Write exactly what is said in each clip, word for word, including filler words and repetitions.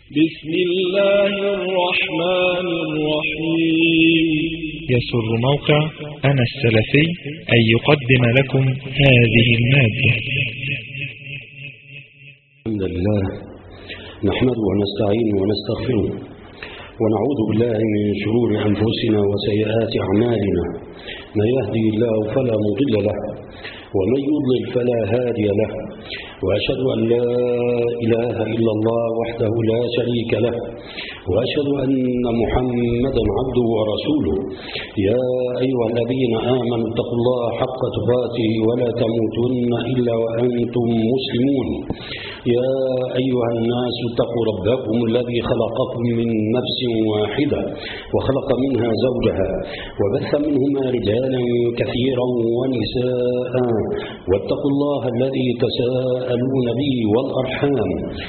بسم الله الرحمن الرحيم. يسر موقع أنا السلفي أن يقدم لكم هذه المادة. الحمد لله نحمده ونستعينه ونستغفره ونعوذ بالله من شرور أنفسنا وسيئات أعمالنا. من يهدي الله فلا مضل له ومن يضلل فلا هادي له، وأشهد أن لا إله إلا الله وحده لا شريك له، وأشهد أن محمدا عبده ورسوله. يا أيها الذين آمنوا اتقوا الله حق تقاته ولا تموتن إلا وأنتم مسلمون. يا أيها الناس اتقوا ربكم الذي خلقكم من نفس واحدة وخلق منها زوجها وبث منهما رجالا كثيرا ونساء، واتقوا الله الذي تساءلون به والأرحام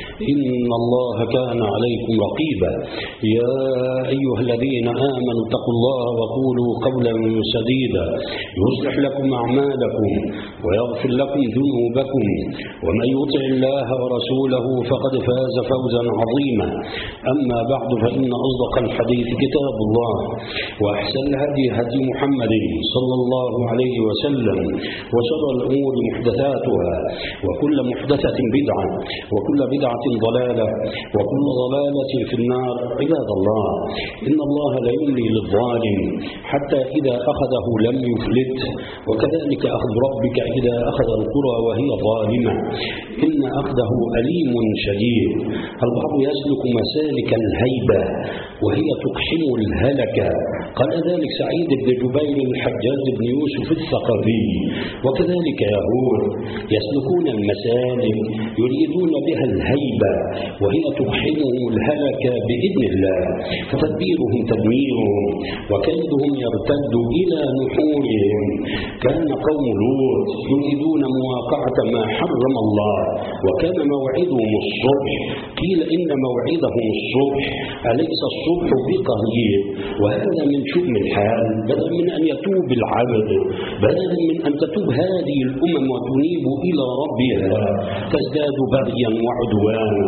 إن الله كان عليكم رقيبا. يا أيها الذين آمنوا اتقوا الله وقولوا قولا سديدا يصلح لكم أعمالكم ويغفر لكم ذنوبكم، ومن يطع الله ورسوله فقد فاز فوزا عظيما. أما بعد، فإن أصدق الحديث كتاب الله، وأحسن الهدي هدي محمد صلى الله عليه وسلم، وشر الأمور محدثاتها، وكل محدثة بدعة، وكل بدعة ضلالة، وكل ضلالة في النار. عباد الله، إن الله لا يملي للظالم حتى إذا أخذه لم يفلت، وكذلك أخذ ربك إذا أخذ القرى وهي ظالمة إن أخذه أليم شديد. البعض يسلك مسالك الهيبة وهي تقحم الهلكة. قال ذلك سعيد بن جبير الحجاج بن يوسف الثقفي. وكذلك يهود يسلكون المسالك يريدون بها الهيبة وهي تقحمهم الهلكة بإذن الله، فتدبيرهم تدميرهم وكيدهم يرتد إلى نحورهم. كان قوم لوط يريدون مواقعة ما حرم الله، وكان موعدهم الصبح. قيل إن موعدهم الصبح، أليس الصبح بقريب؟ وهذا من شؤم الحال. بدل من أن يتوب العبد، بدل من أن تتوب هذه الأمم وتنيب إلى ربها، تزداد بغيا وعدوانا.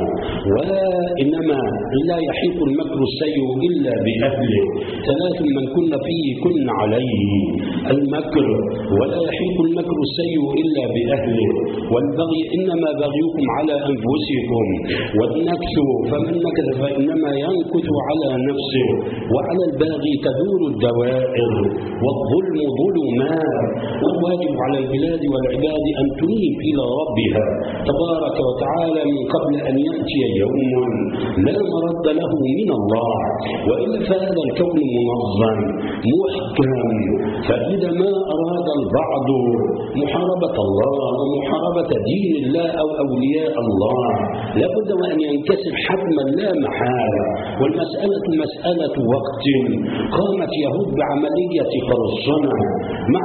وإنما لا يحيق المكر السيء إلا بأهله. ثلاث من كن فيه كن عليه: المكر، ولا يحيق المكر السيء إلا بأهله، والبغي إنما بغيكم على أنفسكم، والنكث فمن نكث فإنما ينكث على نفسه، وعلى الباغي تدور الدوائر، والظلم ظلمات. والواجب على البلاد والعباد أن تنيب إلى ربها تبارك وتعالى من قبل أن يأتي يوم لا مرد له من الله. وإلا فهذا الكون منظم محكم، فإذا ما أراد البعض محاربة الله ومحاربة دين الله أو أولياء الله لابد وأن ينكسر حتما لا محالة. والمسألة مسألة وقت. قامت يهود بعملية قرصنة مع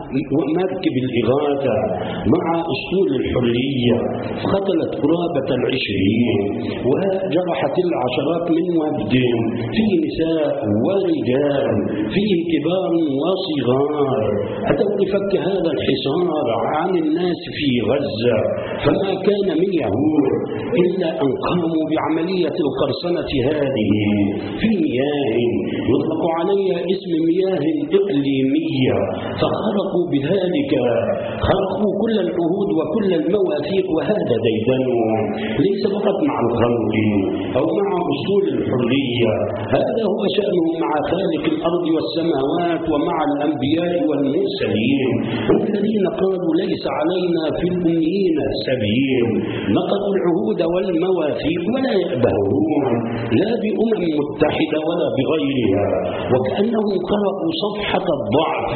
مركب الإغاثة مع أسطول الحرية، قتلت قرابة العشرين وجرحت العشرات من وفد، فيه نساء ورجال، فيه كبار وصغار. أتوا لفك هذا الحصار عن الناس في غزة، فما كان من يهود إلا أن قاموا بعملية القرصنة هذه في مياه يطلق عليها اسم مياه إقليمية، فخرقوا بذلك خرقوا كل العهود وكل المواثيق. وهذا ديدنهم ليس فقط مع الخلق أو مع أصول الحرية، هذا هو شأنه مع خالق الأرض والسماوات ومع الأنبياء والمرسلين، الذين قالوا ليس علينا في الأميين سبيل. نقضوا العهود والمواثيق ولا يأبهون لا بأمم متحدة ولا بغيرها، وكأنهم قرأوا صفحة الضعف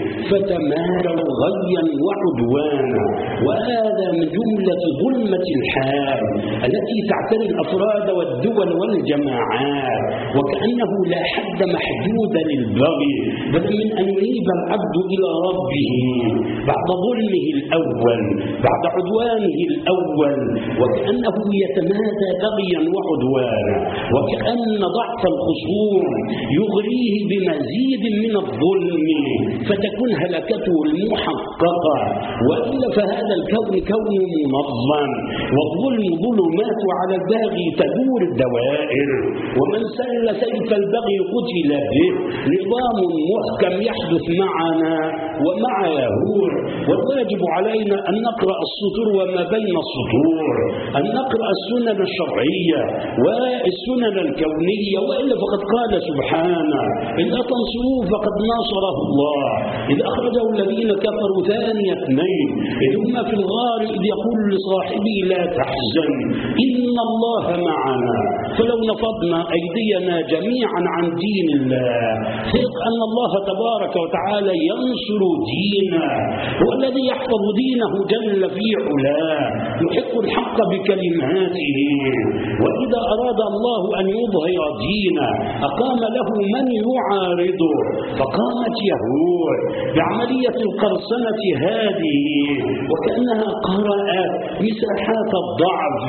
فتماروا غيا وعدوانا. وهذا من جملة ظلمة الحال التي تعتري الأفراد والدول والجماعات، وكأنه لا حد محدود للبغي. بدل من أن ينيب العبد إلى ربه بعد ظلمه الأول بعد عدوانه الأول، وكأنه يتمادى بغيا وعدوانا، وكأن ضعف الخصوم يغريه بمزيد من الظلم فتكون هلكته المحققة. وإلا فهذا الكون كون منظم، والظلم ظلمات، وعلى الباغي تدور الدوائر، ومن سل سيف البغي قتل به. نظام محكم يحدث معنا ومع يهود، والواجب علينا أن نقرأ السطور وما بين السطور، أن نقرأ السنن الشرعية والسنن الكونية، وإلا فقد قال سبحانه: إذا تنصروه فقد ناصره الله، إذ أخرجه الذين كفروا ثاني اثنين إذ هما في الغار إذ يقول لصاحبه لا تحزن إن الله معنا. فلو نفضنا أيدينا جميعا عن دين الله ثق أن الله تبارك وتعالى ينصر دينه، هو الذي يحفظ دينه جل في علاه، يحق الحق بكلماته. وإذا أراد الله أن يظهر دينه أقام له من يعارضه، فقامت يهود بعملية القرصنة هذه وكأنها قرأت مساحات الضعف.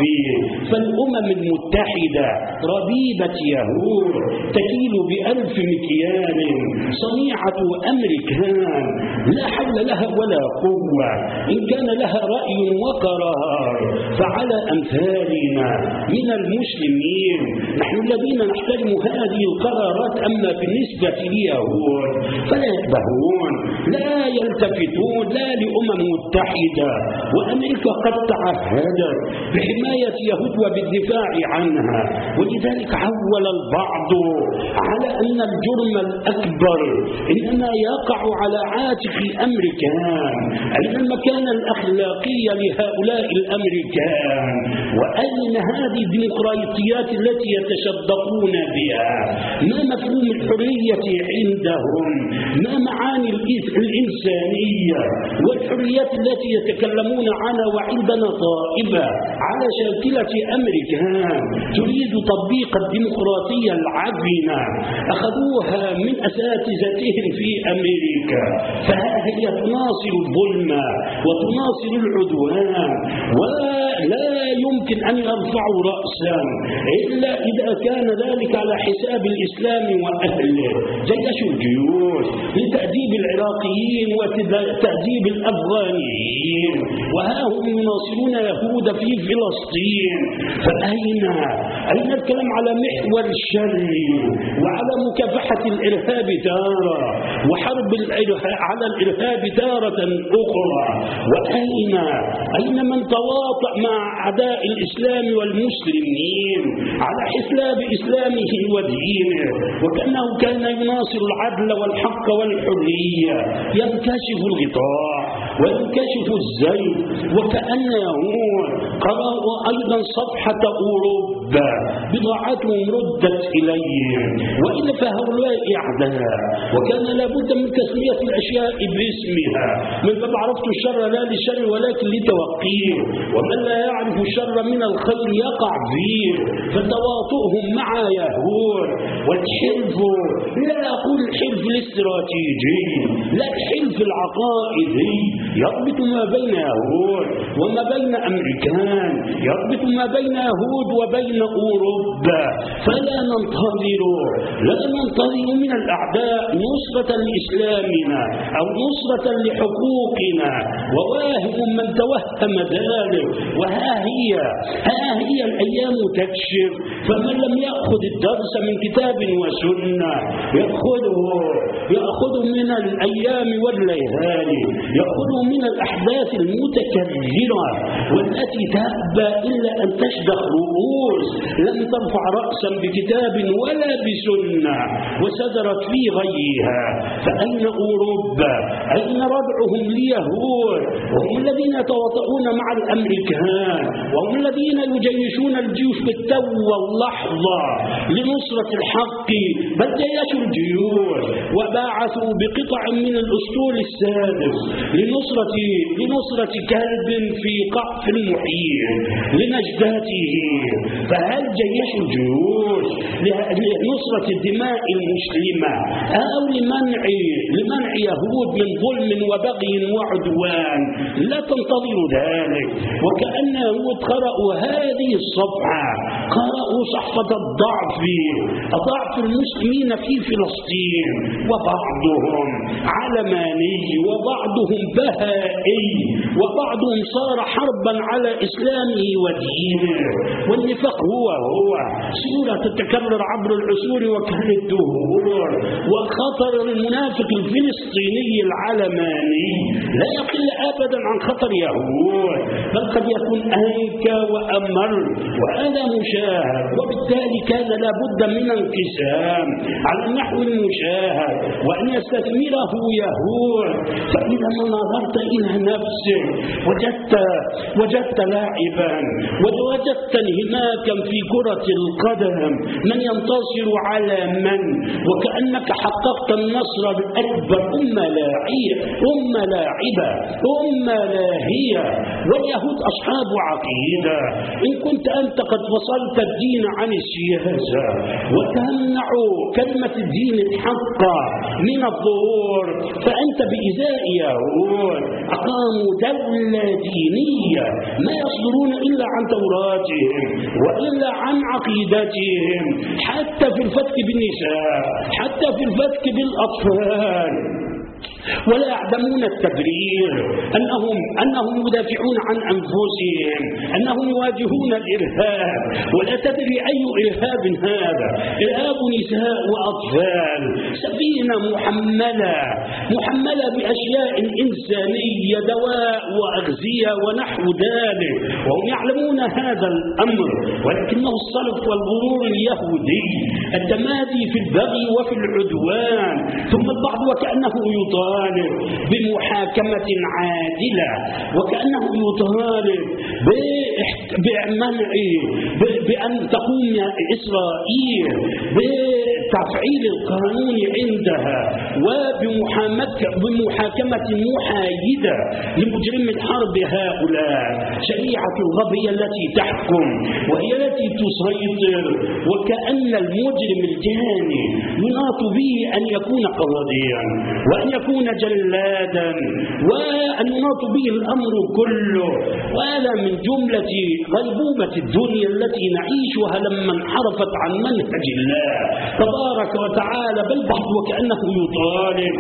فالأمم المتحدة ربيبة يهود تكيل بألف مكيال، صنيعة أمريكان لا حول لها ولا قوة، إن كان لها رأي وقرار فعلى أمثالنا من المسلمين نحن الذين نحترم هذه القرارات. أما بالنسبة ليهود فلا ينتبهون، لا يلتفتون لا لأمم متحدة، وأمريكا قد تعهدت بحماية يهود وبالدفاع عنها. ولذلك عول البعض على أن الجرم الأكبر إنما يقع على عاتق أمريكان. أين المكانة الأخلاقية لهؤلاء الأمريكان؟ وأين هذه الديمقراطيات التي يتشدقون بها؟ ما مفهوم الحرية عندهم؟ ما معاني الإنسانية والحريات التي يتكلمون عنها؟ وعندنا طائفة على شاكلة أمريكان تريد تطبيق الديمقراطية العفنة أخذوها من أساتذتهم في أمريكا، فهي تناصر الظلم وتناصر العدوان، ولا يمكن أن يرفعوا رأسا إلا إذا كان ذلك على حساب الإسلام وأهله. جيش الجيوش لتأديب العراقيين وتأديب الأفغانيين، وها هم يناصرون يهود في فلسطين. فأين أين الكلام على محور الشر وعلى مكافحة الإرهاب تارة وحرب على الإرهاب تارة أخرى؟ وأين أين من تواطأ مع أعداء الإسلام والمسلمين على حساب إسلامه ودينه وكأنه كان يناصر العدل والحق والحرية؟ ينكشف الغطاء وينكشف الزيت، وكأنه قرأوا أيضا صفحة أوروبا بضاعتهم ردت إليهم، وإلا فهؤلاء أعداء، وكان لابد من تسمية الأشياء باسمها. من باب عرفت الشر لا للشر ولكن لتوقيه، ومن لا يعرف الشر من الخير يقع فيه. فتواطؤهم مع يهود والحلف، لا أقول الحلف الاستراتيجي، لا الحلف العقائدي، يربط ما بين يهود وما بين أمريكان، يربط ما بين يهود وبين أوروبا. فلا ننتظر لا ننتظر من الأعداء نصرة لإسلامنا أو نصرة لحقوقنا، وواهم من توهم ذلك. وها هي ها هي الأيام تكشف، فمن لم يأخذ الدرس من كتاب وسنة يأخذه يأخذ من الأيام والليالي، يأخذ من الأحداث المتكررة والتي تأبى إلا أن تشدخ رؤوس لم ترفع رأسا بكتاب ولا بسنة وسدرت في غيها. فأين أوروبا؟ أين ردعهم ليهود؟ وهم الذين يتواطؤون مع الأمريكان، وهم الذين يجيشون الجيوش بالتو واللحظة لنصرة الحق. بل جيشوا الجيوش وباعثوا بقطع من الأسطول السادس لنصرة لنصرة كلب في قعف المحيط لنجداته. فهل جيشوا الجيوش لنصرة الدماء المسلمة أو لمنع لمنع يهود من ظلم وبغي وعدوان؟ لا تنتظروا ذلك. وكأن يهود قرأوا هذه الصفحة، قرأوا صحفة الضعف ضعف المسلمين في فلسطين، وبعضهم علماني وبعضهم بهائي بهائي، وبعضهم صار حربا على إسلامه ودينه. والنفاق هو هو صورة تتكرر عبر العصور وكانت دهور. وخطر المنافق الفلسطيني العلماني لا يقل أبدا عن خطر يهود، بل قد يكون أنكى وأمر، وهذا مشاهد. وبالتالي كان لابد من انقسام على النحو المشاهد وأن يستثمره يهود. فإذا ما نظرت إلى نفسك وجدت وجدت لاعبا ووجدت انهماكا في كرة القدم، من ينتصر على من، وكأنك حققت النصر الأكبر. أمة لاعبة أمة لاعبة أمة لاهية، واليهود أصحاب عقيدة. إن كنت أنت قد فصلت الدين عن السياسة وتمنع كلمة الدين الحق من الظهور، فأنت بإزاء يهود. أقاموا دولة دينية ما يصدرون إلا عن توراتهم وإلا عن عقيدتهم، حتى في الفتك بالنساء، حتى في الفتك بالأطفال. ولا يعلمون التبرير أنهم أنهم يدافعون عن أنفسهم، أنهم يواجهون الإرهاب. ولا تدري أي إرهاب هذا، إرهاب نساء وأطفال، سفينة محملة محملة بأشياء إنسانية، دواء وأغذية ونحو ذلك، وهم يعلمون هذا الأمر، ولكنه الصلف والغرور اليهودي، التمادي في البغي وفي العدوان. ثم البعض وكأنه يطالب بمحاكمة عادلة، وكأنه يطالب بمنع بأن تقوم إسرائيل بتفعيل القانون عندها وبمحاكمة محايدة لمجرم الحرب هؤلاء. شريعة الغبية التي تحكم وهي التي تسيطر، وكأن المجرم الجاني يناط به أن يكون قاضيا وأن يكون جلادا وأن يناط به الأمر كله. وهذا من جملة غيبوبة الدنيا التي نعيشها لما انحرفت عن منهج الله تبارك وتعالى. بل بعض وكأنه يطالب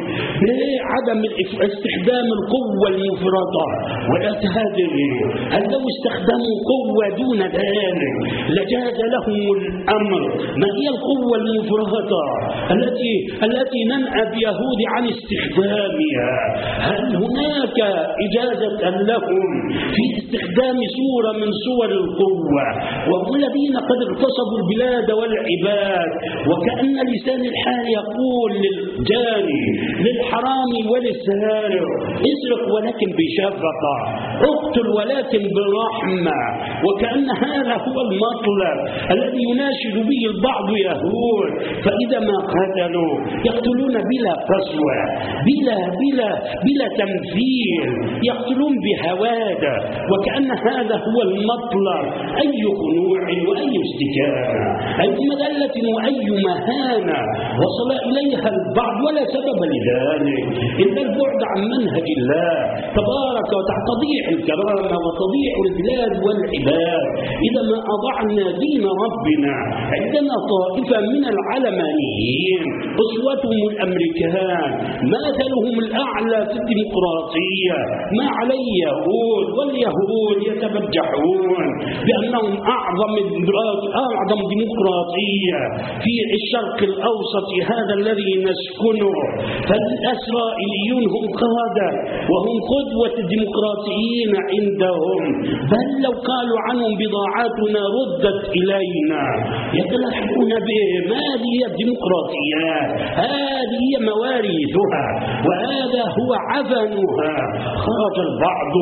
بعدم استخدام القوة المفرطة. ولا تهدري، هل لو استخدموا قوة دون ذلك لجاز لهم الأمر؟ ما هي القوة المفرطة التي التي ننأى بيهود عن استخدامها؟ هل هناك إجازة لهم في استخدام صورة من صور القوة؟ وهم الذين قد اغتصبوا البلاد والعباد. وكأن لسان الحال يقول للجاني للحرامي وللسارق: اسرق ولكن بشفقة، اقتل ولكن برحمة. وكأن هذا هو المطلب الذي يناشد به البعض يهود. فإذا ما قتلوا يقتلون بلا قسوة، بلا بلا بلا تمثيل، يقتلون بهوادة. وكأن هذا هو المطلب. أي خنوع وأي استكانة، أي مذلة وأي مهانة وصل إليها البعض، ولا سبب لذلك إلا البعد عن منهج الله تبارك وتعالى. تضيع الكرامة وتضيع البلاد والعباد إذا ما أضعنا دين ربنا. عندنا طائفة من العلمانيين أسوتهم الأمريكان، مثلهم الأعلى في الديمقراطية، ما عليه يهود، واليهود يتبجحون بأنهم أعظم أعظم ديمقراطية في الشرق الأوسط هذا الذي نسكنه. فالإسرائيليون هم قادة وهم قدوة الديمقراطيين عندهم، بل لو قالوا عنهم بضاعاتنا ردت إلينا يتلاحقون بهم. هذه هي الديمقراطيات، هذه هي مواريثها، وهذا هو عفنها. خرج البعض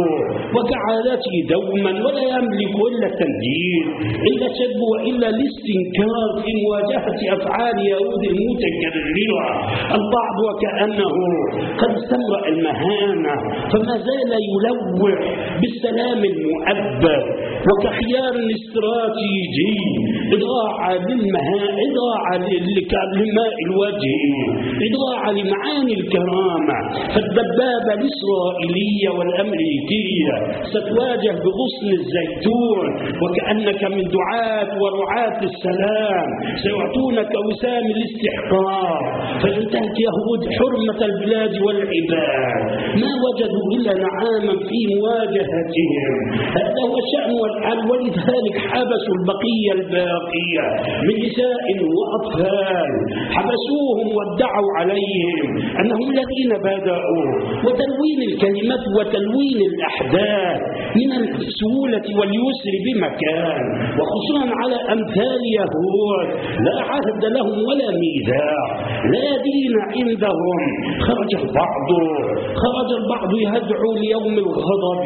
وكعادته دوما ولا يملك إلا التنديد، إلا السب وإلا الاستنكار في مواجهة أفعال يهود المتكررة. البعض وكأنه قد استمرأ المهانة فما زال يلوح بالسلام المؤبد وكخيار استراتيجي إضاعة للمهام، إضاعة لماء الوجه، إضاعة لمعاني الكرامة. فالدبابة الإسرائيلية والأمريكية ستواجه بغصن الزيتون، وكأنك من دعاة ورعاة السلام سيعطونك وسام الاستحقاق، فينتهك يهود حرمة البلاد والعباد، ما وجدوا إلا نعاما في مواجهتهم. هذا هو الشأن والحال، ولذلك حبسوا البقية الباقية من نساء وأطفال، حبسوهم وادعوا عليهم أنهم الذين بدأوا، وتلوين الكلمات وتلوين الأحداث من السهولة واليسر بمكان، وخصوصا على أمثال يهود لا عهد لهم ولا ميثاق، لا دين عندهم. خرج البعض خرج البعض يدعو ليوم الغضب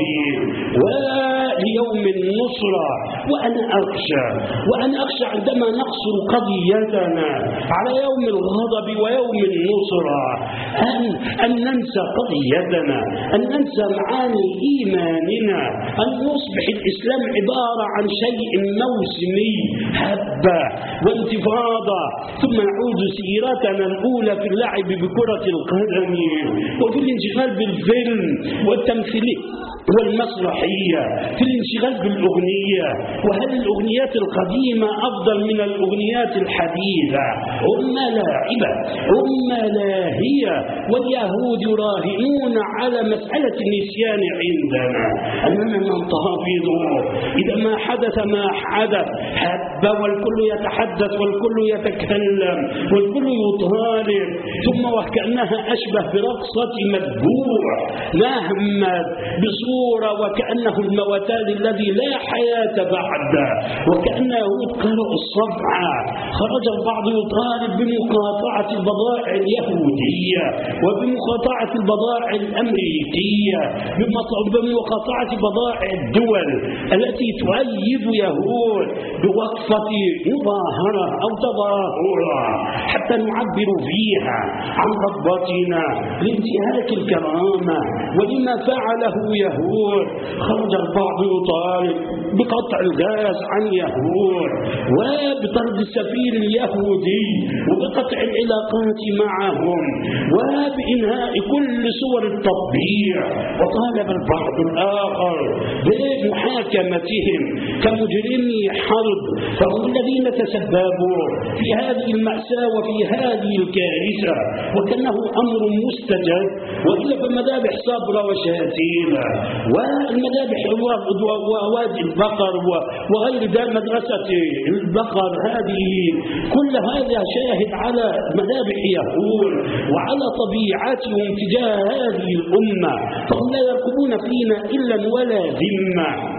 وليوم النصرة، وأنا أخشى وأنا أخشى عندما نقصر قضيتنا على يوم الغضب ويوم النصرة أن أن ننسى قضيتنا، أن ننسى معاني إيماننا، أن يصبح الإسلام عبارة عن شيء موسمي، حبة وانتفاضة، ثم نعود سيرتنا الأولى في اللعب بكرة القدم وفي الانشغال بالفيلم والتمثيلية والمسرحية، في الانشغال بالأغنية. وهل الأغنيات القديمة أفضل من الأغنيات الحديثة؟ هم لاعبة، هم لاهية، واليهود يراهنون على مسألة النسيان عندنا أننا ننتفض إذا ما حدث ما حدث حب، والكل يتحدث والكل يتكلم والكل يطالب، ثم وكأنها أشبه برقصة مذبوح نهمت بصورة وكأنه الموتان الذي لا حياة بعده، وكأنه قرأ الصفعة. خرج البعض يطالب بمقاطعة البضائع اليهودية وبمقاطعة البضائع الأمريكية، بمقاطعة بضائع الدول التي تؤيد يهود بوقفة مظاهرة أو تظاهرة حتى نعبر فيها عن رغبتنا لانتهاك الكرامة ولما فعله يهود. خرج البعض يطالب بقطع الغاز عن يهود وبطرد السفير اليهودي وبقطع العلاقات معهم وبإنهاء كل صور التطبيع. وطالب البعض الآخر بمحاكمتهم كمجرمي حرب، فهم الذين تسببوا في هذه المأساة وفي هذه الكارثة، وكأنه أمر مستجد. وإلا فالمذابح صبرة وشاتيلة، والمذابح ووادي البقر وغير ذلك، مدرسة البقر، هذه كل هذا شاهد على مذابح يهود وعلى طبيعتهم تجاه هذه الأمة، فهم لا يركبون فينا إلا ولا ذمة،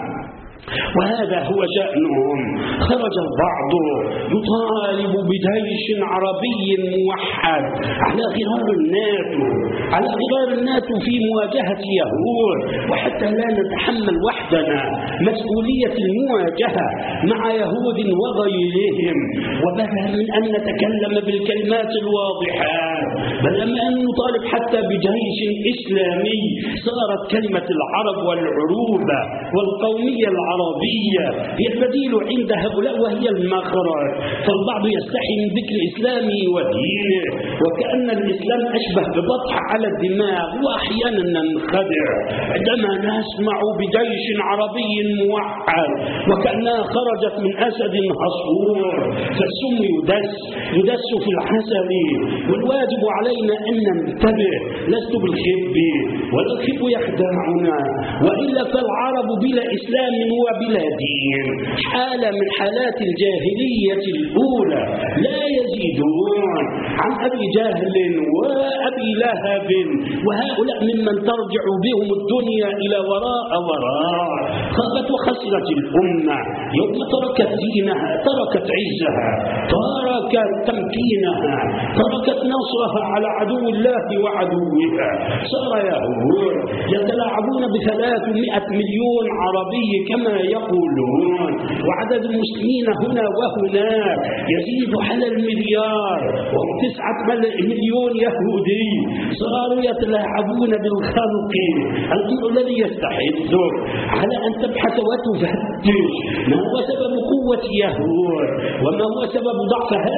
وهذا هو شأنهم. خرج البعض يطالب بجيش عربي موحد على غرار الناتو على غرار الناتو في مواجهة يهود، وحتى لا نتحمل وحدنا مسؤولية المواجهة مع يهود وغيرهم، وبدلا من أن نتكلم بالكلمات الواضحات، بل أن نطالب حتى بجيش إسلامي، صارت كلمة العرب والعروبة والقومية العربية العربية هي البديل عند هؤلاء وهي المخرج. فالبعض يستحي من ذكر الإسلام ودينه، وكأن الإسلام أشبه ببطح على الدماغ، وأحيانا ننخدع عندما نسمع بجيش عربي موحد وكأنها خرجت من أسد حصور، فالسم يدس يدس في الحسن. والواجب علينا أن ننتبه، لست بالخب ولا الخب يخدعنا، وإلا فالعرب بلا إسلام وبلا دين حالة من حالات الجاهلية الأولى، لا يزيدون عن أبي جهل وأبي لهب، وهؤلاء ممن ترجع بهم الدنيا إلى وراء وراء. خابت وخسرت الأمة يوم تركت دينها، تركت عزها، تركت تمكينها، تركت نصرها على عدو الله وعدوها. صار يهود يتلاعبون بثلاثمائة مليون عربي كما يقولون، وعدد المسلمين هنا وهناك يزيد على المليار، وهم تسعة مليون يهودي. صاروا يتلاعبون بالخلق، الأمر الذي يستحث على أن تبحث وتفتش ما هو سبب قوة يهود وما هو سبب ضعف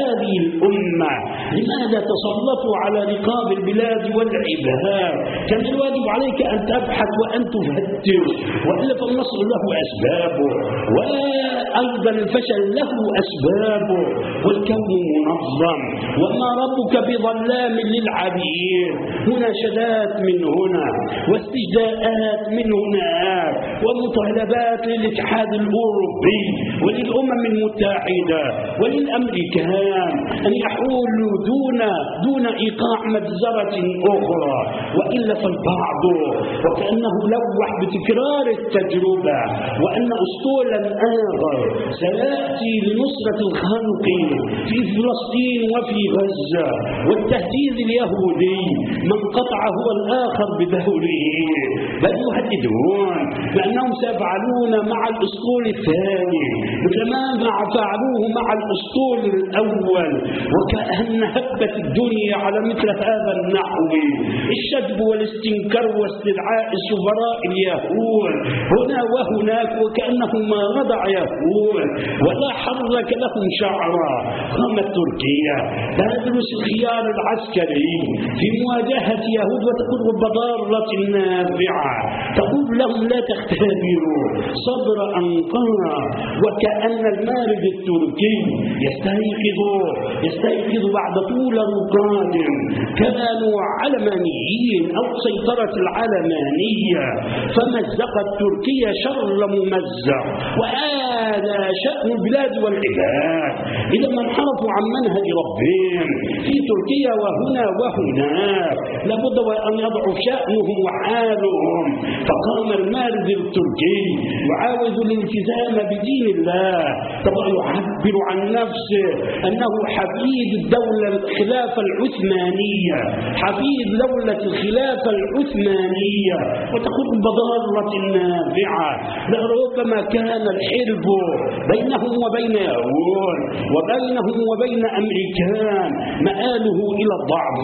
هذه الأمة لماذا تسلطوا على رقاب البلاد والعباد؟ كان الواجب عليك أن تبحث وأن تفتش، وإلا فالنصر له أسبابه وأيضا الفشل له أسبابه، والكون منظم وما ربك بظلام للعبيد. مناشدات من هنا واستجداءات من هناك ومطالبات للاتحاد الأوروبي وللأمم المتحدة وللأمريكان أن يحولوا دون دون إيقاع مجزرة أخرى، وإلا فالبعض وكأنه لوح بتكرار التجربة وأن أسطولا آخر سيأتي لنصرة الخلق في فلسطين وفي غزة والتهديد اليهودي من قطع هو الآخر بدوره، بل يهددون بأنهم سيفعلون مع الأسطول الثاني مثل ما فعلوه مع الأسطول الأول، وكأن هبت الدنيا على مثل هذا النحو، الشذب والاستنكار واستدعاء السفراء اليهود هنا وهناك، وكأنه ما رضع يهود ولا حرك لهم شعرا. قامت تركيا تدرس الخيار العسكري في مواجهة يهود وتقول بضارة نافعة، تقول لهم لا تختبروا صبر أنقرة، وكأن المارد التركي يستيقظ يستيقظ بعد طول رقاد كانوا علمانيين أو سيطرة العلمانية فمزقت تركيا شر ممزق، وهذا شأن البلاد والعباد إذا ما انحرفوا عن منهج ربهم في تركيا وهنا وهناك لابد وأن يضعوا شأنهم وحالهم. فقام المارد التركي يعاود الالتزام بدين الله، طبعا يعبر عن نفسه أنه حفيد الدولة الخلافة العثمانية، حفيد دولة الخلافة العثمانية، وتقول بضارة نافعة. لربما كان الحرب بينهم وبين يهود وبينهم وبين أمريكان مآله إلى الضعف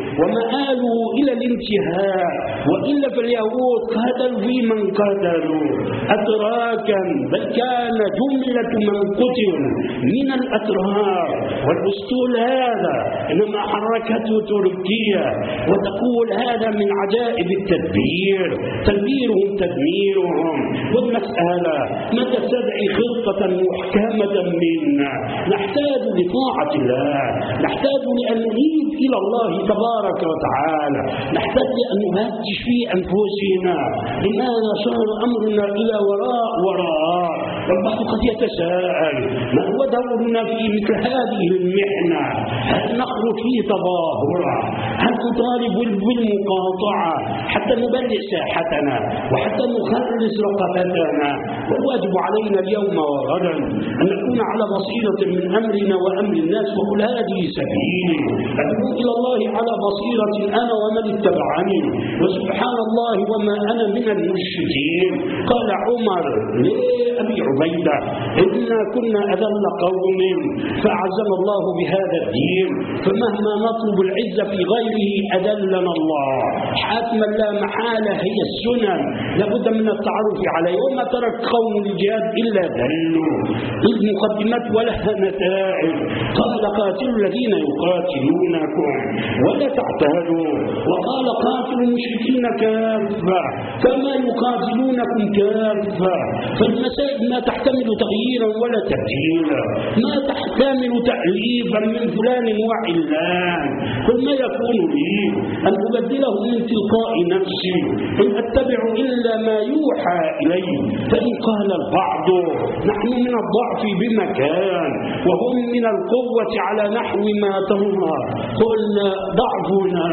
ومآله إلى الانتهاء، وإلا فاليهود قاتلوا في من قاتلوا أتراكا، بل كان جملة من قتل من الأتراك. والأسطول هذا إنما حركته تركيا، وتقول هذا من عجائب التدبير، تدبيرهم تدميرهم. والمسألة ما تستدعي خطة محكمة منا، نحتاج لطاعة الله، نحتاج لأن نريد إلى الله تبارك وتعالى، نحتاج لأن نفتش في أنفسنا لماذا صار أمرنا إلى وراء وراء. والبعض قد يتساءل ما هو دورنا في مثل هذه المحنة؟ هل نخرج في تظاهرة؟ هل نطالب بالمقاطعة حتى نبرئ ساحتنا وحتى نخلص رقبتنا؟ والواجب علينا اليوم وغدا أن نكون على بصيرة من أمرنا وأمر الناس، وقل هذه سبيلي أدعو إلى الله على بصيرة أنا ومن اتبعني وسبحان الله وما أنا من المشركين. قال عمر لأبي عبيدة إنا كنا أذل قوم فأعزنا الله بهذا الدين، فمهما نطلب العزة في غيره أذلنا الله. حتما لا محالة هي السنن، لابد من التعرف عليه. وما ترك قوم الجهاد إلا ذلوا المقدمات ولها نتائج. قال قاتلوا الذين يقاتلونكم ولا تعتادوا، وقال قاتلوا المشركين كافة كما يقاتلونكم كافة. فالمسائل ما تحتمل تغييرا ولا تبديلا، ما تحتمل تأليفا من فلان وعلان. قل ما يكون لي أن أبدله من تلقاء نفسي، إن أتبع إلا ما يوحى إلي. فإن قال البعض نحن من الضعف بمكان وهم من القوة على نحو ما ترى، قلنا ضعفنا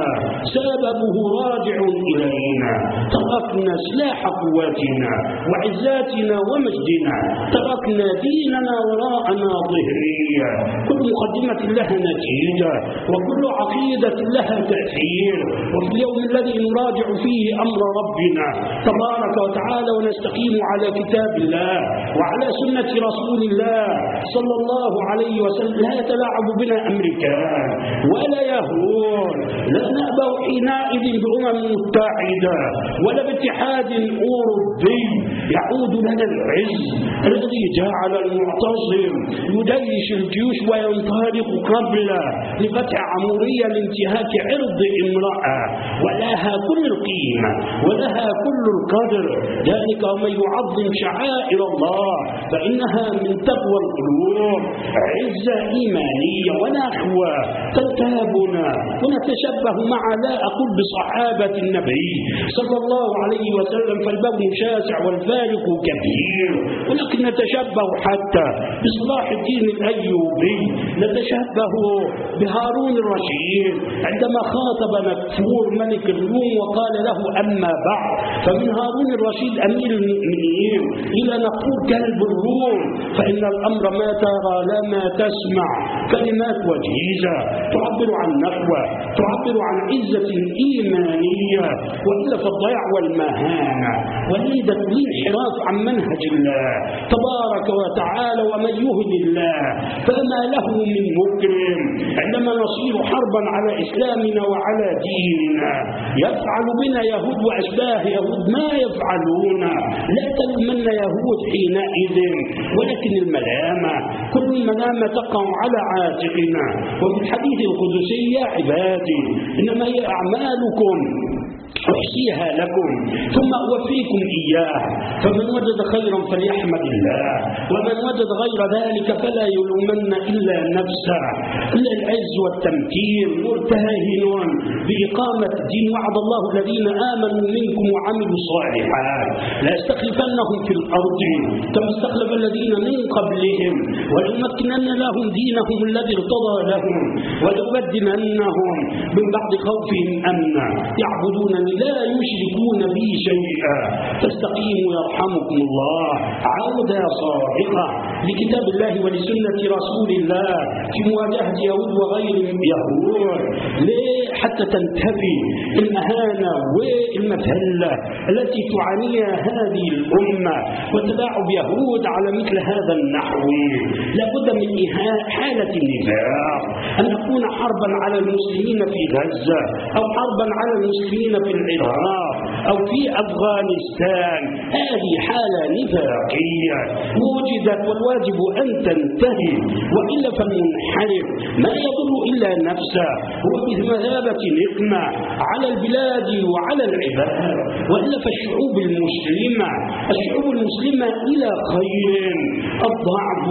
سببه راجع إلينا، تركنا سلاح قواتنا وعزاتنا ومجدنا، تركنا ديننا وراءنا ظهريا. كل مقدمة لها نتيجة وكل عقيدة لها تأثير. وفي اليوم الذي نراجع فيه أمر ربنا تبارك وتعالى ونستقيم على كتاب الله وعلى سنة رسول الله صلى الله عليه وسلم لا يتلاعب بنا أمريكان ولا يهود، لا نأبى حينئذ بأمم متحدة ولا باتحاد أوروبي يعود لنا العز الذي جعل المعتصم يجيش الجيوش وينطلق قبله لفتح عمورية لانتهاك عرض امرأة ولها كل القيمة ولها كل القدر. ذلك ومن يعظم شعائر الله فإنها من تقوى القلوب. عزة إيمانية ونخوة ترتابنا ونتشبه مع لا أقول بصحابة النبي صلى الله عليه وسلم فالبون شاسع والفارق كبير، ولكن نتشبه حتى بصلاح الدين الأيوبي، نتشبه بهارون الرشيد عندما خاطب مكفور ملك الروم وقال له أما بعد، فمن هارون الرشيد أمير المؤمنين إلى نقول كلب الروم، فإن الأمر ما ترى لا ما تسمع، كلمات وجيزة تعبر عن نخوة، تعبر عن عزة إيمانية، وإلا فالضياع والمهانة وليدة الانحراف عن منهج الله تبارك وتعالى. ومن يهد الله فما له من مكرم. عندما نصير حربا على إسلامنا وعلى ديننا يفعل بنا يهود وأشباه يهود ما يفعلون. لا تلومن يهود حينئذ، ولكن الملامة كل الملامة تقع على عاتقنا. وفي الحديث القدسي يا عبادي إنما هي أعمالكم أحصيها لكم ثم أوفيكم إياه، فمن وجد خيرا فليحمد الله، ومن وجد غير ذلك فلا يلومن إلا نفسه. إلا العز والتمكين مرتهن بإقامة الدين. وعد الله الذين آمنوا منكم وعملوا الصالحات لا يستخلفنهم في الأرض كما استخلف الذين من قبلهم وليمكنن لهم دينهم الذي ارتضى لهم وليبدلنهم من بعد خوفهم أمنا يعبدون لا يشركون بي شيئا فاستقيموا يرحمكم الله. عودة صادقة لكتاب الله ولسنة رسول الله في مواجهة يهود وغيرهم يهود، ليه؟ حتى تنتفي المهانة والمذلة التي تعانيها هذه الأمة وتلاعب يهود على مثل هذا النحو. لابد من حالة النفاق، أن نكون حربا على المسلمين في غزة أو حربا على المسلمين في العراق أو في أفغانستان. هذه حالة نفاقية وجدت والواجب أن تنتهي، وإلا فالمنحرف ما يضر إلا نفسه، هو بمثابة نقمة على البلاد وعلى العباد. وإلا فالشعوب المسلمة الشعوب المسلمة إلى خير. الضعف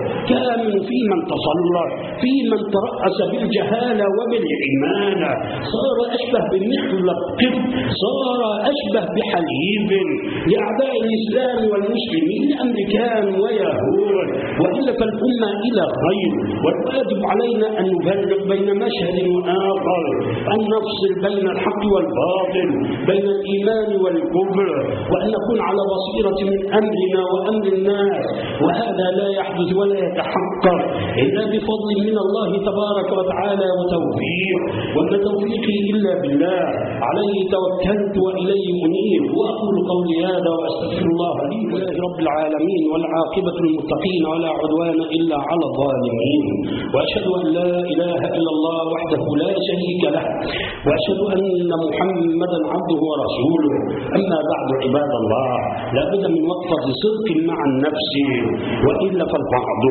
كامن في من تسلط، في من ترأس بالجهالة وبالعمالة، صار أشبه بمخلب قط، صار أشبه بحليب لأعداء الإسلام والمسلمين أمريكان ويهود. وإلا فالأمة إلى خير، والواجب علينا أن نفرق بين مشهد وآخر، أن نفصل بين الحق والباطل، بين الإيمان والكفر، وأن نكون على بصيرة من أمرنا وأمر الناس. وهذا لا يحدث ولا يتحقق إلا بفضل من الله تبارك وتعالى وتوفيق، وما توفيقي إلا بالله، عليه توكلت وإليه أنيب. وأقول قولي هذا وأستغفر الله لي ولله رب العالمين، والعاقبة للمتقين ولا عدوان إلا على الظالمين. وأشهد أن لا إله إلا الله وحده لا شريك له، وأشهد أن محمدا عبده ورسوله. أما بعد عباد الله، لا بد من وقفة صدق مع النفس، وإلا فالبعض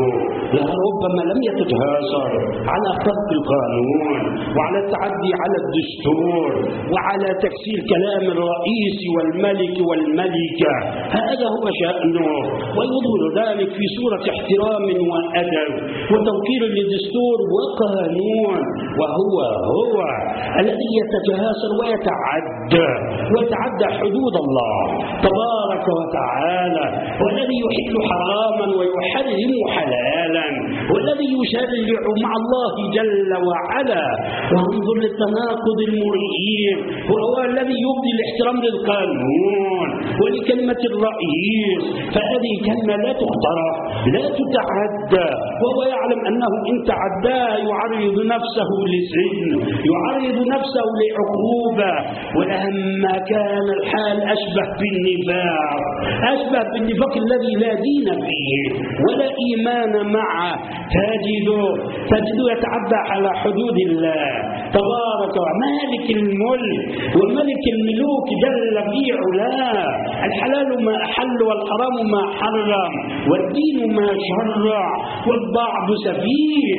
ربما لم يتجاسر على خرق القانون وعلى التعدي على الدستور وعلى تكسير كلام الرئيس والملك والملكة. هذا هو شأنه، ويظهر ذلك في صورة احترام وأدب وتوقير للدستور وقانون، وهو هو الذي يتجاسر ويتعدى ويتعدى حدود الله تبارك وتعالى، والذي يحل حراما ويحرم حلالا، والذي يشرع مع الله جل وعلا. وانظر للتناقض المريب، وهو الذي يبدي الاحترام للقانون ولكلمة الرئيس، فهذه كلمة لا تخترق لا تتعدى، وهو يعلم أنه إن تعدى يعرض نفسه لسجن، يعرض نفسه لعقوبة. ولما كان الحال أشبه بالنفاق، أشبه بالنفاق الذي لا دين فيه ولا إيمان معه، تجده تجده يتعدى على حدود الله تبارك ومالك الملك وملك الملوك جل في علاه. الحلال ما أحل والحرام ما حرم والدين ما شرع والبعض سفيه.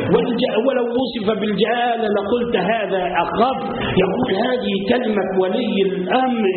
ولو وصف بالجهالة لقلت هذا أخف. يقول هذه كلمة ولي الأمر،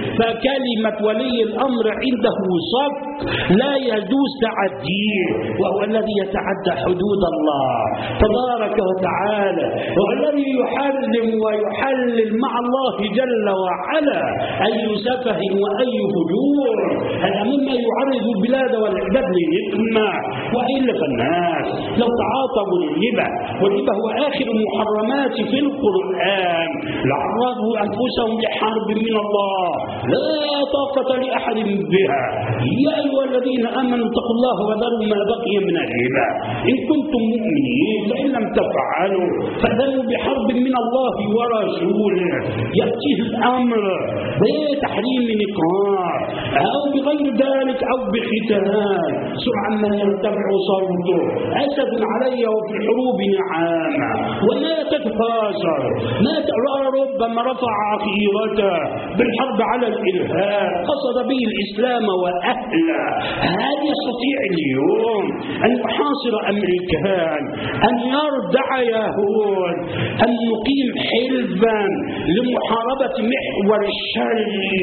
فكلمة ولي الأمر عنده صف لا يجوز تعديه، وهو الذي يتعدى حدود الله تبارك وتعالى، والذي يحرم ويحلل مع الله جل وعلا أي سفه وأي فجور. هذا مما يعرض البلاد والعباد للإثم. وإلا فالناس لو تعاطوا للربا، والربا هو آخر المحرمات في القرآن، لعرضوا أنفسهم لحرب من الله لا طاقة لأحد بها. يا أيها الذين آمنوا اتقوا الله وذروا ما بقي من الربا إن كنتم مؤمنين، فإن لم تفعلوا فأذنوا بحرب من الله ورسوله. يأتيه الأمر بتحريم نقاط أو بغير ذلك أو بختان، سرعا ما يرتفع صوته أسد علي وفي الحروب نعامة وما تتفاصل. ما ربما رفع عقيرته بالحرب على الإرهاب، قصد به الإسلام وأهله. هل يستطيع اليوم أن يحاصر أمريكان، أن يردع يهود، أن يقيم حلفا لمحاربة محور الشر،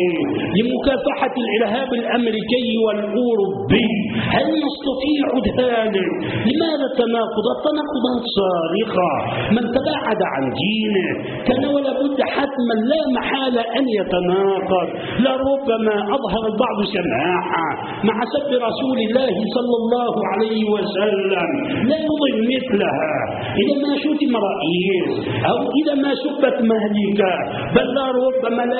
لمكافحة الإرهاب الأمريكي والأوروبي؟ هل نستطيع ذلك؟ لماذا التناقض؟ التناقضات صارخة. من تباعد عن دينه كان ولا بد حتما لا محالة أن يتناقض. لربما أظهر البعض سماحة مع سب رسول الله صلى الله عليه وسلم، لا يظن مثلها إذا ما شتم رئيس أو إذا ما سبت مهلكة، بل لربما لا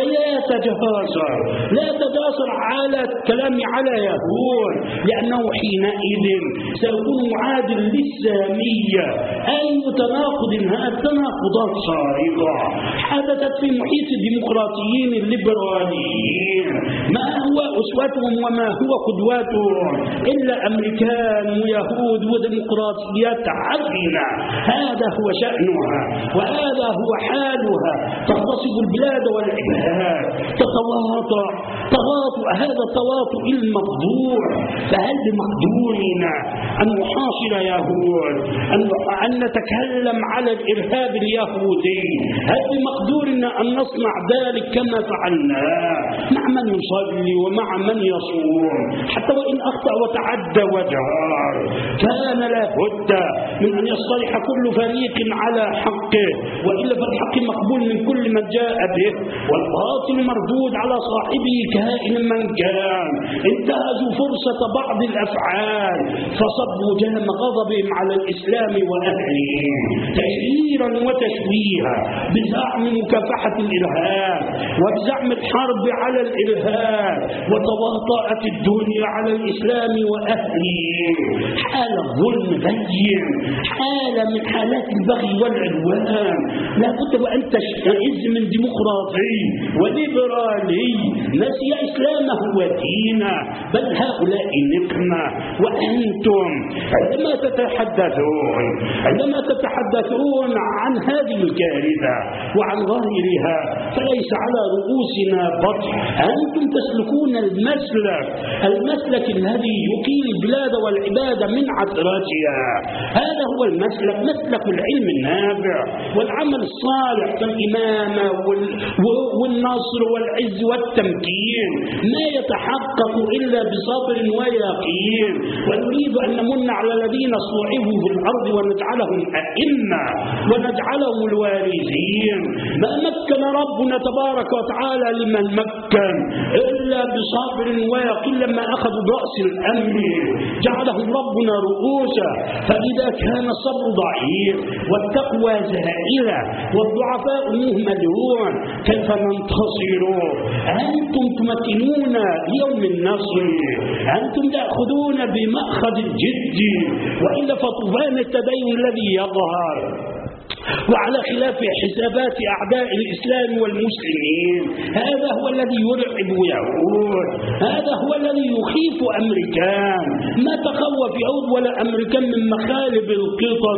يتجاسر لا يتجاسر على الكلام على يهود، لأنه حينئذ سيكون معادل للسامية. أي تناقض؟ هذا تناقضات صارخة حدثت في محيط الديمقراطيين الليبراليين. ما هو أسوتهم وما هو قدوتهم إلا أمريكان ويهود وديمقراطيات عفنة. هذا هو شأنها وهذا هو حالها. تغتصب البلاد والعباد، تتواطأ تواطؤ هذا التواطؤ المفضوع. فهل بمقدورنا أن نحاصر يهود، أن نتكلم على الإرهاب اليهودي؟ هل بمقدورنا أن نصنع ذلك كما فعلنا مع من يصلي ومع من يصوم؟ حتى وإن أخطأ وتعدى وجار كان لابد من أن يصطلح كل فريق على حقه، وإلا فالحق مقبول من كل من جاء به، والباطل مردود على صاحبه كائن من كان. انتهزوا فرصة بعض الأفعال فصبوا جهم غضبهم على الإسلام وأهله تشهيرا وتشويها بزعم مكافحة الإرهاب وبزعم الحرب على الإرهاب، وتواطأت الدنيا على الإسلام وأهله. حالة ظلم بين، حالة من حالات البغي والعدوان. لا بد وأن تشتئز من ديمقراطي وليبرالي نسي إسلامه ودينه، بل هؤلاء نقمة. وأنتم عندما تتحدثون عندما تتحدثون عن هذه الكارثة وعن غيرها فليس على رؤوسنا بطح. أنتم تسلكون المسلك المسلك الذي يقيل البلاد والعباد من عثرتها. هذا هو المسلك، مسلك العلم النافع والعمل الصالح كالإمامة والنصر والعز والتمكين، ما يتحقق إلا بصبر ويقين. ونريد أن نمن على الذين صعبوا في الأرض ونجعلهم أئمة ونجعلهم الوارثين. ما مكن ربنا تبارك وتعالى لمن مكن إلا بصبر ويقين. لما أخذوا برأس الأمر جعلهم ربنا رؤوسا، فإذا كان الصبر ضعيف والتقوى زائلة والضعفاء مهملون كيف ننتصر؟ أنتم تمكنون يوم النصر، أنتم تأخذون بمأخذ الجد، وإلا فطوفان التدين الذي يظهر وعلى خلاف حسابات أعداء الإسلام والمسلمين. هذا هو الذي يرعب يهود، هذا هو الذي يخيف أمريكان. ما تخوف يهود ولا أمريكان من مخالب القطط،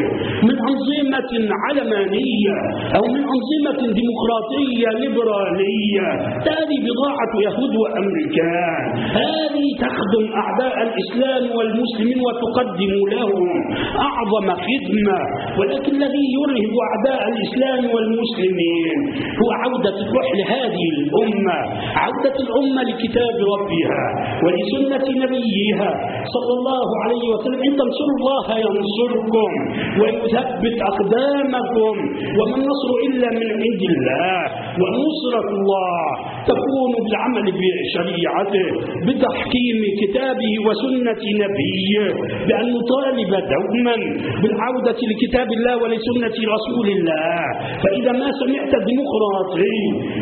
من أنظمة علمانية أو من أنظمة ديمقراطية ليبرالية. هذه بضاعة يهود وأمريكان، هذه تخدم أعداء الإسلام والمسلمين وتقدم لهم أعظم خدمة. ولكن الذي يرهب أعداء الإسلام والمسلمين هو عودة الروح لهذه الأمة، عودة الأمة لكتاب ربها ولسنة نبيها صلى الله عليه وسلم. إن تنصروا الله ينصركم ويثبت أقدامكم، وما النصر إلا من عند الله. ونصرة الله تكون بالعمل بشريعته، بتحكيم كتابه وسنة نبيه، بأن نطالب دوما بالعودة لكتاب الله ولسنة رسول الله. فإذا ما سمعت الديمقراطي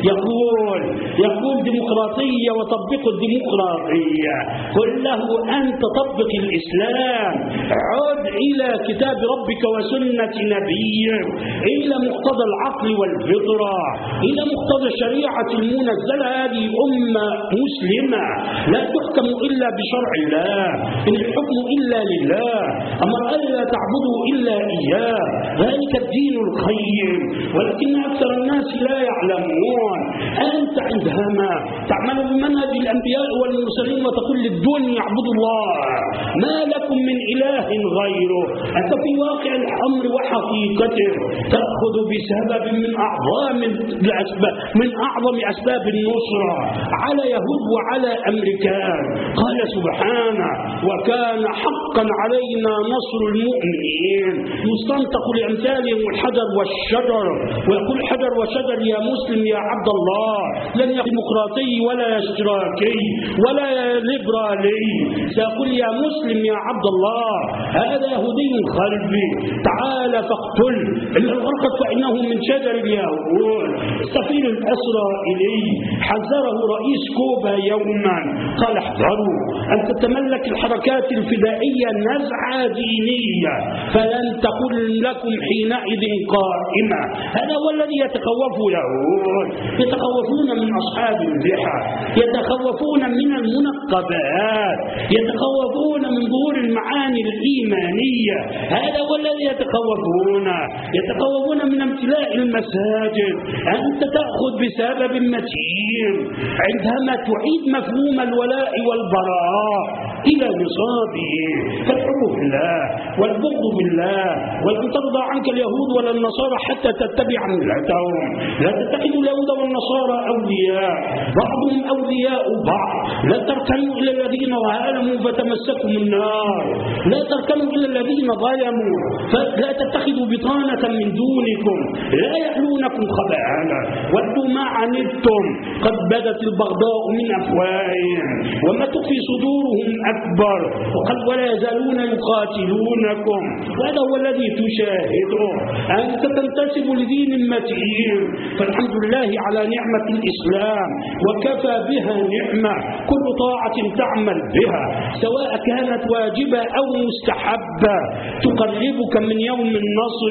يقول يقول ديمقراطية وطبق الديمقراطية، قل له أنت طبق الإسلام، عد إلى كتاب ربك وسنة نبيك، إلى مقتضى العقل والفطرة، إلى مقتضى الشريعة المنزلة. هذه أمة مسلمة لا تحكم إلا بشرع الله، إن الحكم إلا لله، أمر ألا تعبدوا إلا إياه، ذلك الدين القيم. ولكن أكثر الناس لا يعلمون. أنت عندما تعمل بمنهج الأنبياء والمرسلين وتقول للدنيا اعبدوا الله، ما لكم من إله غيره، أنت في واقع الأمر وحقيقته تأخذ بسبب من أعظم الأسباب من أعظم أسباب النصرة على يهود وعلى أمريكان. قال سبحانه: وكان حقا علينا نصر المؤمنين. يستنطق لأمثالهم الحجر والشجر، ويقول الحجر والشجر يا مسلم يا عبد الله، لن يكن ديمقراطي ولا اشتراكي ولا ليبرالي، سيقول يا مسلم يا عبد الله هذا يهودي قلبي، تعال فاقتل إلا الغرقد فإنه من شجر اليهود. السفير الإسرائيلي حذره رئيس كوبا يوما، قال: احذروا أن تتملك الحركات الفدائية نزعة دينية فلن تكن لكم حينئذ قائمة. هذا هو الذي يتخوف يهود، يتخوفون من أصحاب اللحى، يتخوفون من المنقبات، يتخوفون من ظهور المعاني الإيمانية. هذا هو الذي يتخوفون، يتخوفون من امتلاء المساجد. أنت تأخذ بسبب متين عندما تعيد مفهوم الولاء والبراء إلى نصابه، فالحب بالله والبغض بالله، ولن ترضى عنك اليهود ولا النصارى حتى تتبع ملتهم. لا تتخذوا اليهود والنصارى أولياء، بعضهم أولياء بعض. لا تركنوا إلى الذين ظلموا فتمسكوا النار، لا تركنوا إلى الذين ظلموا فلا تتخذوا بطانة من دونكم لا يألونكم خبالا ودوا ما عنتم قد بدت البغضاء من أفواههم وما تخفي صدورهم أكبر وقد ولا يزالون يقاتلونكم. وهذا هو الذي تشاهده، أنت تنتسب لدين متين. فالحمد لله على نعمة الإسلام، وكفى بها نعمة. كل طاعة تعمل بها سواء كانت واجبة أو مستحبة تقربك من يوم النصر.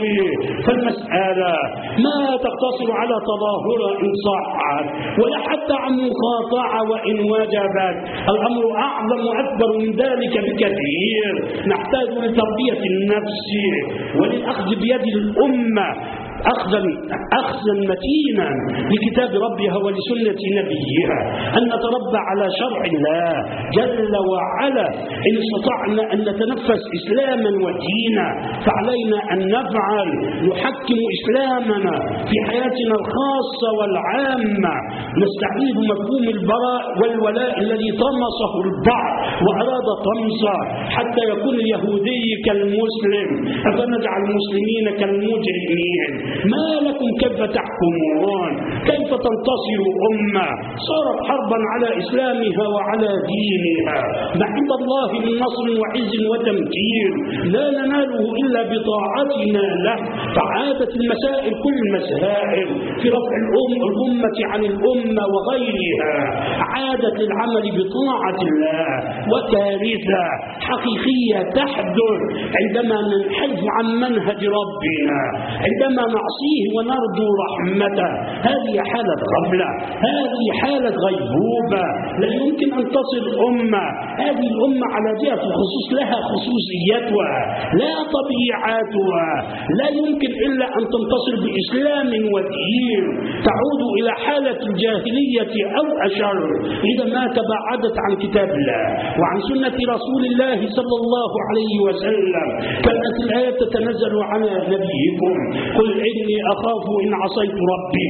فالمسألة ما تقتصر على تظاهر إن صحت ولا حتى عن مقاطعة وإن وجبت. الأمر أعظم وأكبر من ذلك بكثير. نحتاج لتربية النفس وللأخذ بيد الأمة أخذا أخذا متينا لكتاب ربها ولسنة نبيها، أن نتربى على شرع الله جل وعلا. إن استطعنا أن نتنفس إسلاما ودينا فعلينا أن نفعل، نحكم إسلامنا في حياتنا الخاصة والعامة، نستعيد مفهوم البراء والولاء الذي طمسه البعض وأراد طمسه حتى يكون اليهودي كالمسلم، أفنجعل المسلمين كالمجرمين. ما لكم كيف تحكمون؟ كيف تنتصر أمة صارت حربا على إسلامها وعلى دينها؟ ما عند الله من نصر وعز وتمكين لا نناله إلا بطاعتنا له. فعادت المسائل كل المسائل في رفع الأمة عن الأمة وغيرها عادت للعمل بطاعة الله. وكارثة حقيقية تحدث عندما ننحرف عن منهج ربنا، عندما نعصيه ونرجو رحمته. هذه حالة غفلة، هذه حالة غيبوبة لا يمكن أن تصل أمة. هذه الأمة على جهة الخصوص لها خصوصيتها لا طبيعتها، لا يمكن إلا أن تنتصر بإسلام ودين. تعود إلى حالة الجاهلية أو أشر إذا ما تباعدت عن كتاب الله وعن سنة رسول الله صلى الله عليه وسلم. كانت الآية تتنزل على نبيكم قل إني أخاف إن عصيت ربي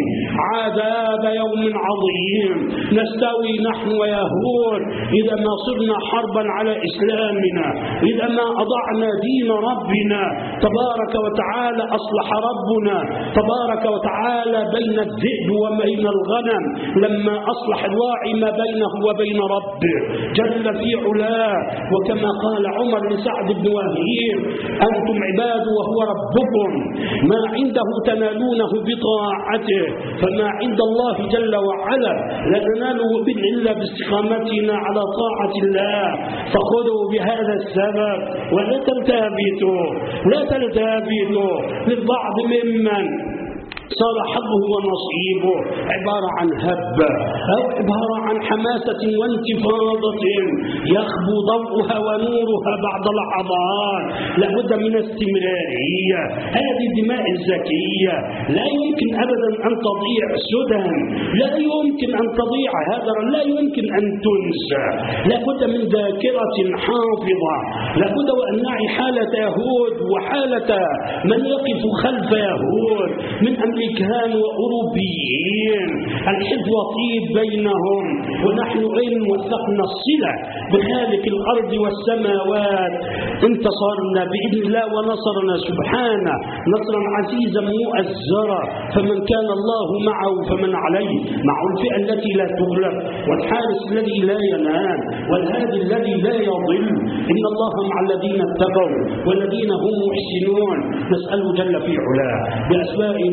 عذاب يوم عظيم. نستوي نحن ويهود إذا ما صرنا حربا على إسلامنا، إذا ما أضعنا دين ربنا تبارك وتعالى. أصلح ربنا تبارك وتعالى بين الذئب وبين الغنم لما أصلح الراعي ما بينه وبين ربه جل في علاه. وكما قال عمر لسعد بن وهيب أنتم عباد وهو ربكم، ما عنده تنالونه بطاعته، فما عند الله جل وعلا لا نناله إلا باستقامتنا على طاعة الله. فخذوا بهذا السبب ولا تلتابتوا لا تلتابتوا للبعض ممن صار حظه ونصيبه عبارة عن هبة أو عبارة عن حماسة وانتفاضة يخبو ضوءها ونورها بعد لحظات. لابد من استمرارية. هذه الدماء الزكية لا يمكن أبدا أن تضيع سدى، لا يمكن أن تضيع هدرا، لا يمكن أن تنسى. لابد من ذاكرة حافظة. لابد وأن نعي حالة يهود وحالة من يقف خلف يهود من أمريكان وأوروبيين. الحزب وطيب بينهم ونحن إن وثقنا الصلة بخالق الأرض والسماوات انتصرنا بإذن الله ونصرنا سبحانه نصرا عزيزا مؤزرا. فمن كان الله معه فمن عليه، مع الفئة التي لا تغلب والحارس الذي لا ينام والهادي الذي لا يضل. إن الله مع الذين اتقوا والذين هم محسنون. نسأله جل في علاه بأسمائه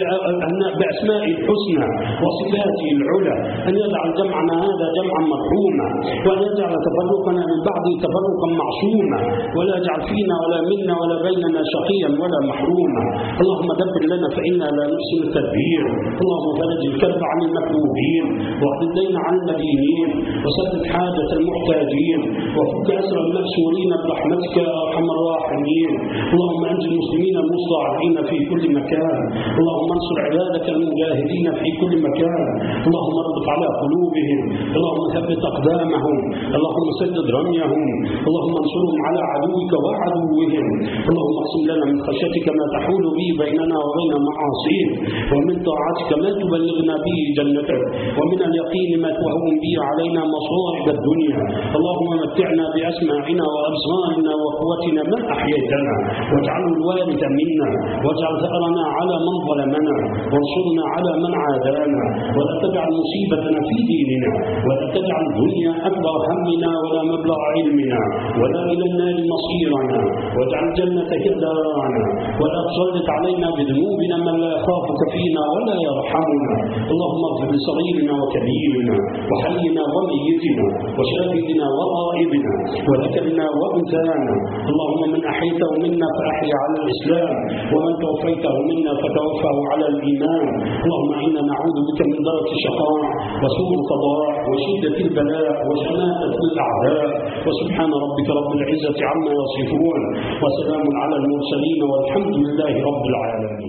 بأسماء الحسنى وصفاته العلى أن يجعل جمعنا هذا جمعا مرحوما، وأن يجعل تفرقنا من بعده تفرقا معصوما، ولا يجعل فينا ولا منا ولا بيننا شقيا ولا محروما. اللهم دبر لنا فإنا لا نحسن التدبير. اللهم فرج الكرب عن المكروبين واقض الدين عن المدينين وسدد حاجة المحتاجين وفك أسر المأسورين برحمتك يا أرحم الراحمين. اللهم أنجِ المسلمين المستضعفين في كل مكان. اللهم انصر عبادك المجاهدين في كل مكان. اللهم اربط على قلوبهم، اللهم ثبت أقدامهم، اللهم سدد رميهم، اللهم انصرهم على عدوك وعدوهم. اللهم اقسم لنا من خشيتك ما تحول به بيننا وبين معاصيك، ومن طاعتك ما تبلغنا به جنتك، ومن اليقين ما تهون به علينا مصائب الدنيا. اللهم متعنا بأسماعنا وأبصارنا وقوتنا ما أحييتنا، واجعله الوارث منا، واجعل ثأرنا على من ظلمنا، وانصرنا على من عادانا، ولا تجعل مصيبتنا في ديننا، ولا تجعل الدنيا أكبر همنا ولا مبلغ علمنا، ولا إلى النار مصيرنا، واجعل الجنة دارنا، ولا تسلط علينا بذنوبنا من لا يخافك فينا ولا يرحمنا. اللهم اغفر لصغيرنا وكبيرنا وحينا وميتنا وشاهدنا وغائبنا وذكرنا وأنثانا. اللهم من أحيته منا فأحي على الإسلام، ومن توفيته منا فتوفه على الإيمان. اللهم إنا نعوذ بك من درك الشقاء وسوء القضاء وشدة البلاء وشماتة الأعداء. وسبحان ربك رب العزة عما يصفون، وسلام على المرسلين، والحمد لله رب العالمين.